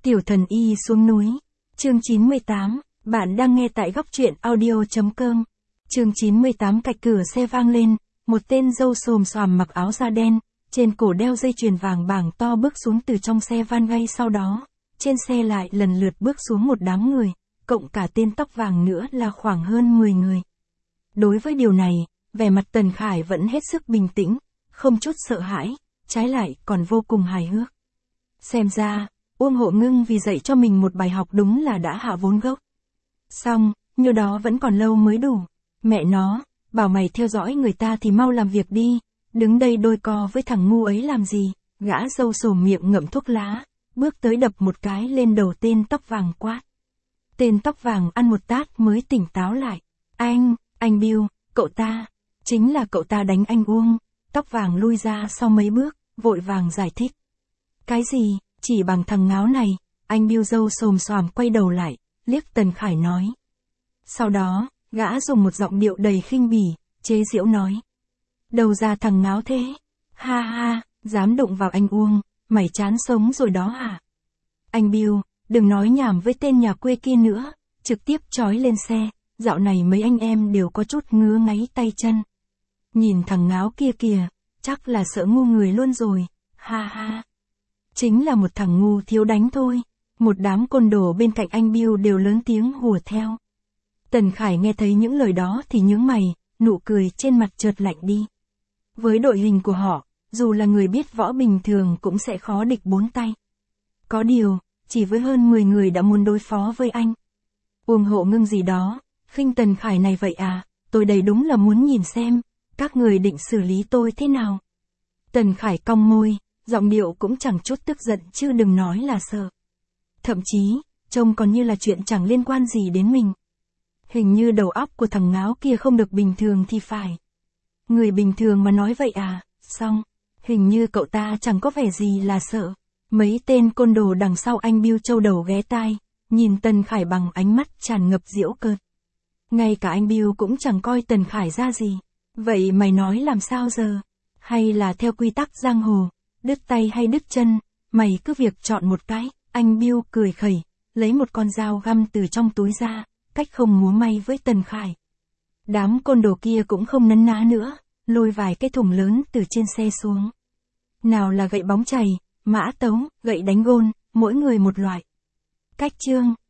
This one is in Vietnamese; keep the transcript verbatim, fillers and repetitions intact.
Tiểu thần y xuống núi. Chương chín mươi tám, bạn đang nghe tại góc truyện audio.com. Chương chín mươi tám cạch cửa xe vang lên, một tên râu xồm xoàm mặc áo da đen, trên cổ đeo dây chuyền vàng bảng to bước xuống từ trong xe van ngay sau đó. Trên xe lại lần lượt bước xuống một đám người, cộng cả tên tóc vàng nữa là khoảng hơn mười người. Đối với điều này, vẻ mặt Tần Khải vẫn hết sức bình tĩnh, không chút sợ hãi, trái lại còn vô cùng hài hước. Xem ra, Uông Hộ Ngưng vì dạy cho mình một bài học đúng là đã hạ vốn gốc. Xong, như đó vẫn còn lâu mới đủ. Mẹ nó, bảo mày theo dõi người ta thì mau làm việc đi, đứng đây đôi co với thằng ngu ấy làm gì. Gã râu xồm miệng ngậm thuốc lá, bước tới đập một cái lên đầu tên tóc vàng quát. Tên tóc vàng ăn một tát mới tỉnh táo lại. Anh, anh Bill, cậu ta, chính là cậu ta đánh anh Uông. Tóc vàng lui ra sau mấy bước, vội vàng giải thích. Cái gì, chỉ bằng thằng ngáo này. Anh Bill râu xồm xoàm quay đầu lại, liếc Tần Khải nói. Sau đó, gã dùng một giọng điệu đầy khinh bỉ, chế giễu nói. Đầu ra thằng ngáo thế. Ha ha, dám đụng vào anh Uông, mày chán sống rồi đó hả? Anh Bill, đừng nói nhảm với tên nhà quê kia nữa, trực tiếp trói lên xe, dạo này mấy anh em đều có chút ngứa ngáy tay chân. Nhìn thằng ngáo kia kìa, chắc là sợ ngu người luôn rồi, ha ha. Chính là một thằng ngu thiếu đánh thôi. Một đám côn đồ bên cạnh anh Bill đều lớn tiếng hùa theo. Tần Khải nghe thấy những lời đó thì nhướng mày, nụ cười trên mặt chợt lạnh đi. Với đội hình của họ, dù là người biết võ bình thường cũng sẽ khó địch bốn tay. Có điều, chỉ với hơn mười người đã muốn đối phó với anh. Uông Hộ Ngưng gì đó, khinh Tần Khải này vậy à, tôi đầy đúng là muốn nhìn xem, các người định xử lý tôi thế nào. Tần Khải cong môi, giọng điệu cũng chẳng chút tức giận chứ đừng nói là sợ. Thậm chí, trông còn như là chuyện chẳng liên quan gì đến mình. Hình như đầu óc của thằng ngáo kia không được bình thường thì phải. Người bình thường mà nói vậy à, xong, hình như cậu ta chẳng có vẻ gì là sợ. Mấy tên côn đồ đằng sau anh Bill châu đầu ghé tai, nhìn Tần Khải bằng ánh mắt tràn ngập giễu cợt. Ngay cả anh Bill cũng chẳng coi Tần Khải ra gì. Vậy mày nói làm sao giờ? Hay là theo quy tắc giang hồ, đứt tay hay đứt chân, mày cứ việc chọn một cái. Anh Bill cười khẩy, lấy một con dao găm từ trong túi ra, cách không múa may với Tần Khải. Đám côn đồ kia cũng không nấn ná nữa, lôi vài cái thùng lớn từ trên xe xuống. Nào là gậy bóng chày, mã tấu, gậy đánh gôn, mỗi người một loại. Cách chương,